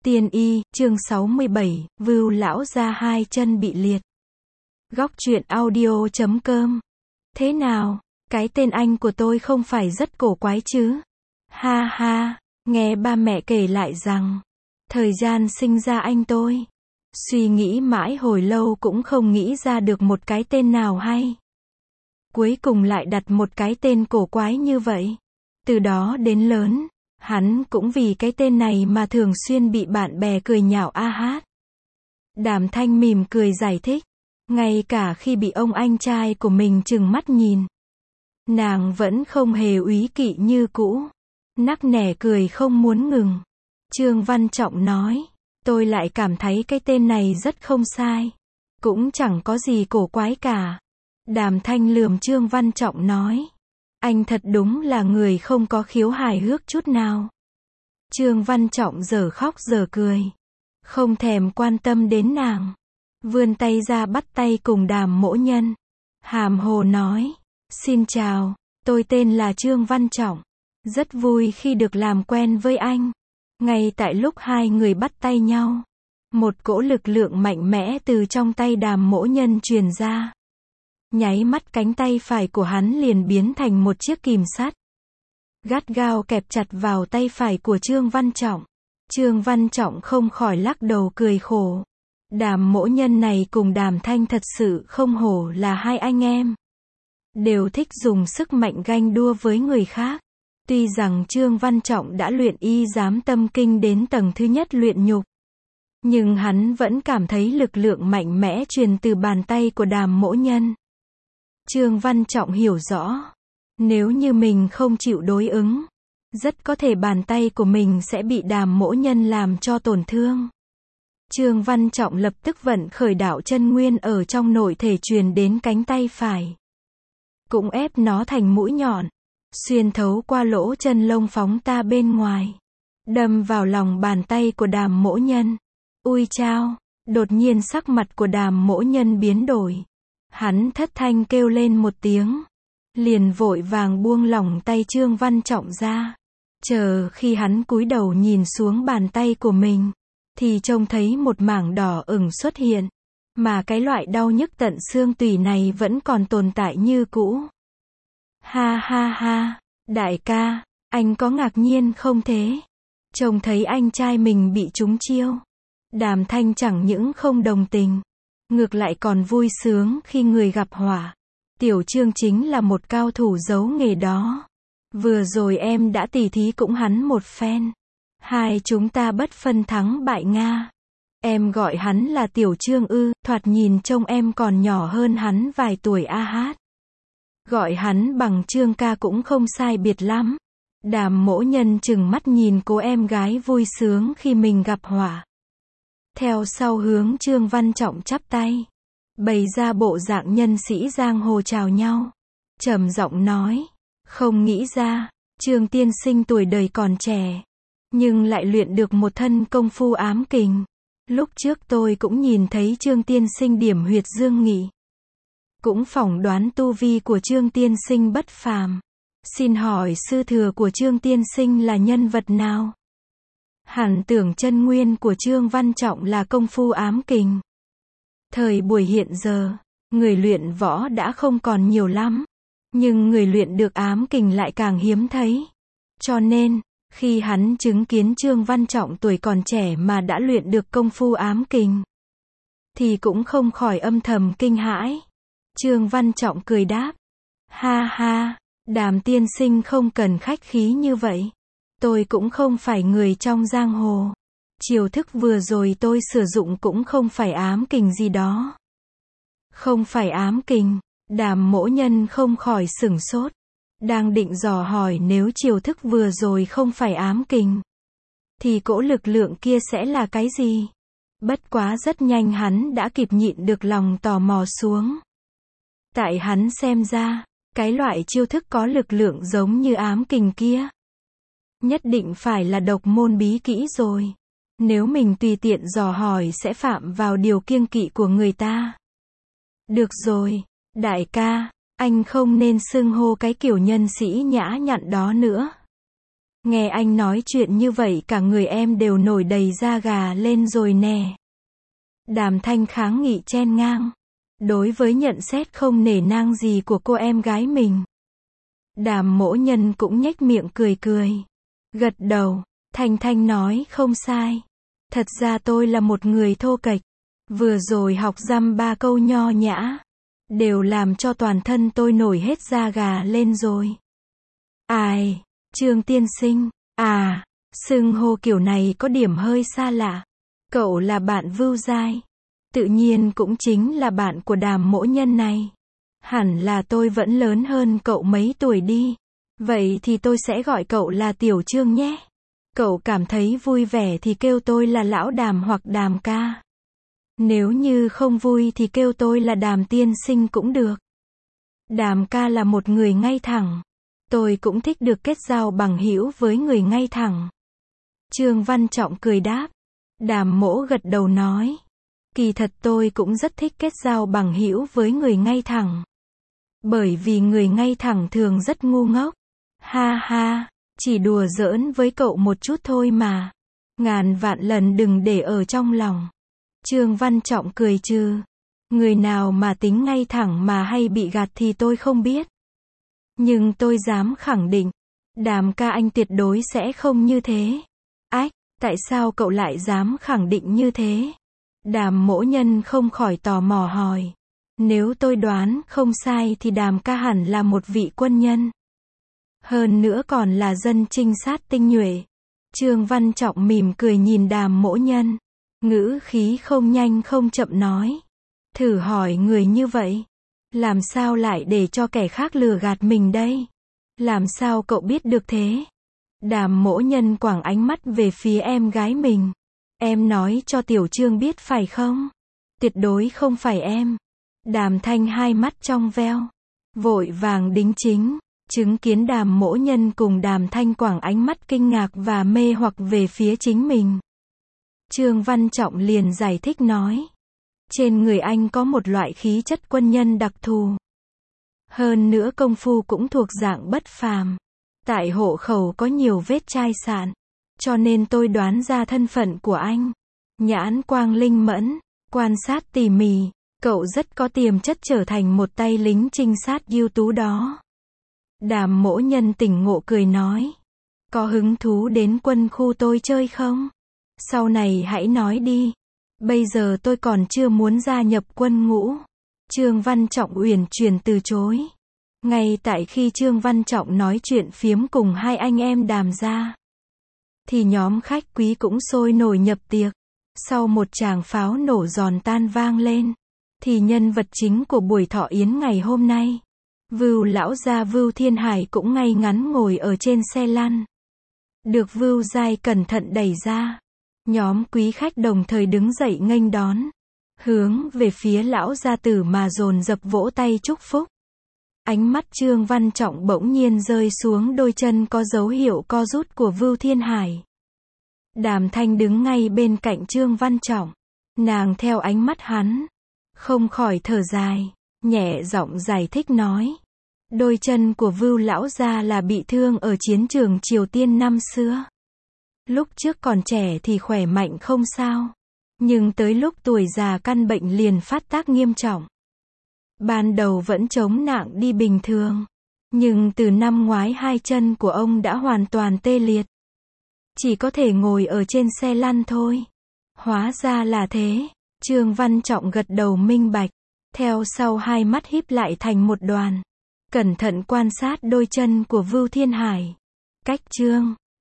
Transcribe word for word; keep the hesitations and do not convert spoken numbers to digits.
Tiên y, chương sáu mươi bảy, Vưu lão gia hai chân bị liệt. Góc truyện audio chấm com. Thế nào, cái tên anh của tôi không phải rất cổ quái chứ? Ha ha, nghe ba mẹ kể lại rằng, thời gian sinh ra anh tôi, suy nghĩ mãi hồi lâu cũng không nghĩ ra được một cái tên nào hay. Cuối cùng lại đặt một cái tên cổ quái như vậy. Từ đó đến lớn, hắn cũng vì cái tên này mà thường xuyên bị bạn bè cười nhạo a hát. Đàm Thanh mỉm cười giải thích, ngay cả khi bị ông anh trai của mình trừng mắt nhìn, nàng vẫn không hề úy kỵ như cũ, nắc nẻ cười không muốn ngừng. Trương Văn Trọng nói, tôi lại cảm thấy cái tên này rất không sai, cũng chẳng có gì cổ quái cả. Đàm Thanh lườm Trương Văn Trọng nói, anh thật đúng là người không có khiếu hài hước chút nào. Trương Văn Trọng giờ khóc giờ cười, không thèm quan tâm đến nàng, vươn tay ra bắt tay cùng Đàm Mỗ Nhân, hàm hồ nói, xin chào, tôi tên là Trương Văn Trọng, rất vui khi được làm quen với anh. Ngay tại lúc hai người bắt tay nhau, một cỗ lực lượng mạnh mẽ từ trong tay Đàm Mỗ Nhân truyền ra. Nháy mắt cánh tay phải của hắn liền biến thành một chiếc kìm sắt, gắt gao kẹp chặt vào tay phải của Trương Văn Trọng. Trương Văn Trọng không khỏi lắc đầu cười khổ. Đàm Mỗ Nhân này cùng Đàm Thanh thật sự không hổ là hai anh em, đều thích dùng sức mạnh ganh đua với người khác. Tuy rằng Trương Văn Trọng đã luyện y giám tâm kinh đến tầng thứ nhất luyện nhục, nhưng hắn vẫn cảm thấy lực lượng mạnh mẽ truyền từ bàn tay của Đàm Mỗ Nhân. Trương Văn Trọng hiểu rõ, nếu như mình không chịu đối ứng, rất có thể bàn tay của mình sẽ bị Đàm Mỗ Nhân làm cho tổn thương. Trương Văn Trọng lập tức vận khởi đạo chân nguyên ở trong nội thể truyền đến cánh tay phải, cũng ép nó thành mũi nhọn, xuyên thấu qua lỗ chân lông phóng ta bên ngoài, đâm vào lòng bàn tay của Đàm Mỗ Nhân. Ui chao, đột nhiên sắc mặt của Đàm Mỗ Nhân biến đổi. Hắn thất thanh kêu lên một tiếng, liền vội vàng buông lỏng tay Trương Văn Trọng ra. Chờ khi hắn cúi đầu nhìn xuống bàn tay của mình, thì trông thấy một mảng đỏ ửng xuất hiện, mà cái loại đau nhức tận xương tủy này vẫn còn tồn tại như cũ. Ha ha ha, đại ca, anh có ngạc nhiên không thế? Trông thấy anh trai mình bị trúng chiêu. Đàm Thanh chẳng những không đồng tình, ngược lại còn vui sướng khi người gặp họa. Tiểu Trương chính là một cao thủ giấu nghề đó. Vừa rồi em đã tỉ thí cũng hắn một phen. Hai chúng ta bất phân thắng bại Nga. Em gọi hắn là Tiểu Trương ư, thoạt nhìn trông em còn nhỏ hơn hắn vài tuổi a hát. Gọi hắn bằng Trương ca cũng không sai biệt lắm. Đàm Mỗ Nhân chừng mắt nhìn cô em gái vui sướng khi mình gặp họa. Theo sau hướng Trương Văn Trọng chắp tay, bày ra bộ dạng nhân sĩ giang hồ chào nhau, trầm giọng nói, không nghĩ ra, Trương tiên sinh tuổi đời còn trẻ, nhưng lại luyện được một thân công phu ám kình. Lúc trước tôi cũng nhìn thấy Trương tiên sinh điểm huyệt dương nghị, cũng phỏng đoán tu vi của Trương tiên sinh bất phàm. Xin hỏi sư thừa của Trương tiên sinh là nhân vật nào? Hẳn tưởng chân nguyên của Trương Văn Trọng là công phu ám kình. Thời buổi hiện giờ, người luyện võ đã không còn nhiều lắm, nhưng người luyện được ám kình lại càng hiếm thấy. Cho nên, khi hắn chứng kiến Trương Văn Trọng tuổi còn trẻ mà đã luyện được công phu ám kình, thì cũng không khỏi âm thầm kinh hãi. Trương Văn Trọng cười đáp, ha ha, Đàm tiên sinh không cần khách khí như vậy. Tôi cũng không phải người trong giang hồ. Chiêu thức vừa rồi tôi sử dụng cũng không phải ám kình gì đó. Không phải ám kình, Đàm Mỗ Nhân không khỏi sửng sốt. Đang định dò hỏi nếu chiêu thức vừa rồi không phải ám kình, thì cỗ lực lượng kia sẽ là cái gì? Bất quá rất nhanh hắn đã kịp nhịn được lòng tò mò xuống. Tại hắn xem ra, cái loại chiêu thức có lực lượng giống như ám kình kia, nhất định phải là độc môn bí kỹ rồi. Nếu mình tùy tiện dò hỏi sẽ phạm vào điều kiêng kỵ của người ta. Được rồi, đại ca, anh không nên xưng hô cái kiểu nhân sĩ nhã nhặn đó nữa. Nghe anh nói chuyện như vậy cả người em đều nổi đầy da gà lên rồi nè. Đàm Thanh kháng nghị chen ngang. Đối với nhận xét không nể nang gì của cô em gái mình. Đàm Mỗ Nhân cũng nhếch miệng cười cười. Gật đầu, Thanh Thanh nói không sai. Thật ra tôi là một người thô kệch. Vừa rồi học dăm ba câu nho nhã. Đều làm cho toàn thân tôi nổi hết da gà lên rồi. Ai, Trương tiên sinh, à, xưng hô kiểu này có điểm hơi xa lạ. Cậu là bạn Vưu Giai. Tự nhiên cũng chính là bạn của Đàm Mỗ Nhân này. Hẳn là tôi vẫn lớn hơn cậu mấy tuổi đi. Vậy thì tôi sẽ gọi cậu là Tiểu Trương nhé. Cậu cảm thấy vui vẻ thì kêu tôi là Lão Đàm hoặc Đàm ca. Nếu như không vui thì kêu tôi là Đàm tiên sinh cũng được. Đàm ca là một người ngay thẳng. Tôi cũng thích được kết giao bằng hữu với người ngay thẳng. Trương Văn Trọng cười đáp. Đàm Mỗ gật đầu nói. Kỳ thật tôi cũng rất thích kết giao bằng hữu với người ngay thẳng. Bởi vì người ngay thẳng thường rất ngu ngốc. Ha ha, chỉ đùa giỡn với cậu một chút thôi mà. Ngàn vạn lần đừng để ở trong lòng. Trương Văn Trọng cười trừ. Người nào mà tính ngay thẳng mà hay bị gạt thì tôi không biết. Nhưng tôi dám khẳng định. Đàm ca anh tuyệt đối sẽ không như thế. Ách, tại sao cậu lại dám khẳng định như thế? Đàm Mỗ Nhân không khỏi tò mò hỏi. Nếu tôi đoán không sai thì Đàm ca hẳn là một vị quân nhân. Hơn nữa còn là dân trinh sát tinh nhuệ. Trương Văn Trọng mỉm cười nhìn Đàm Mỗ Nhân. Ngữ khí không nhanh không chậm nói. Thử hỏi người như vậy. Làm sao lại để cho kẻ khác lừa gạt mình đây? Làm sao cậu biết được thế? Đàm Mỗ Nhân quẳng ánh mắt về phía em gái mình. Em nói cho Tiểu Trương biết phải không? Tuyệt đối không phải em. Đàm Thanh hai mắt trong veo. Vội vàng đính chính. Chứng kiến Đàm Mỗ Nhân cùng Đàm Thanh quẳng ánh mắt kinh ngạc và mê hoặc về phía chính mình. Trương Văn Trọng liền giải thích nói. Trên người anh có một loại khí chất quân nhân đặc thù. Hơn nữa công phu cũng thuộc dạng bất phàm. Tại hộ khẩu có nhiều vết chai sạn. Cho nên tôi đoán ra thân phận của anh. Nhãn quang linh mẫn, quan sát tỉ mỉ. Cậu rất có tiềm chất trở thành một tay lính trinh sát ưu tú đó. Đàm Mỗ Nhân tỉnh ngộ cười nói. Có hứng thú đến quân khu tôi chơi không? Sau này hãy nói đi. Bây giờ tôi còn chưa muốn gia nhập quân ngũ. Trương Văn Trọng uyển chuyển từ chối. Ngay tại khi Trương Văn Trọng nói chuyện phiếm cùng hai anh em Đàm gia, thì nhóm khách quý cũng sôi nổi nhập tiệc. Sau một tràng pháo nổ giòn tan vang lên, thì nhân vật chính của buổi thọ yến ngày hôm nay, Vưu lão gia Vưu Thiên Hải cũng ngay ngắn ngồi ở trên xe lăn. Được Vưu Giai cẩn thận đẩy ra. Nhóm quý khách đồng thời đứng dậy nghênh đón. Hướng về phía lão gia tử mà dồn dập vỗ tay chúc phúc. Ánh mắt Trương Văn Trọng bỗng nhiên rơi xuống đôi chân có dấu hiệu co rút của Vưu Thiên Hải. Đàm Thanh đứng ngay bên cạnh Trương Văn Trọng. Nàng theo ánh mắt hắn, không khỏi thở dài, nhẹ giọng giải thích nói. Đôi chân của Vưu lão gia là bị thương ở chiến trường Triều Tiên năm xưa. Lúc trước còn trẻ thì khỏe mạnh không sao. Nhưng tới lúc tuổi già căn bệnh liền phát tác nghiêm trọng. Ban đầu vẫn chống nặng đi bình thường. Nhưng từ năm ngoái hai chân của ông đã hoàn toàn tê liệt. Chỉ có thể ngồi ở trên xe lăn thôi. Hóa ra là thế. Trương Văn Trọng gật đầu minh bạch. Theo sau hai mắt híp lại thành một đoàn. Cẩn thận quan sát đôi chân của Vưu Thiên Hải. Cách Trương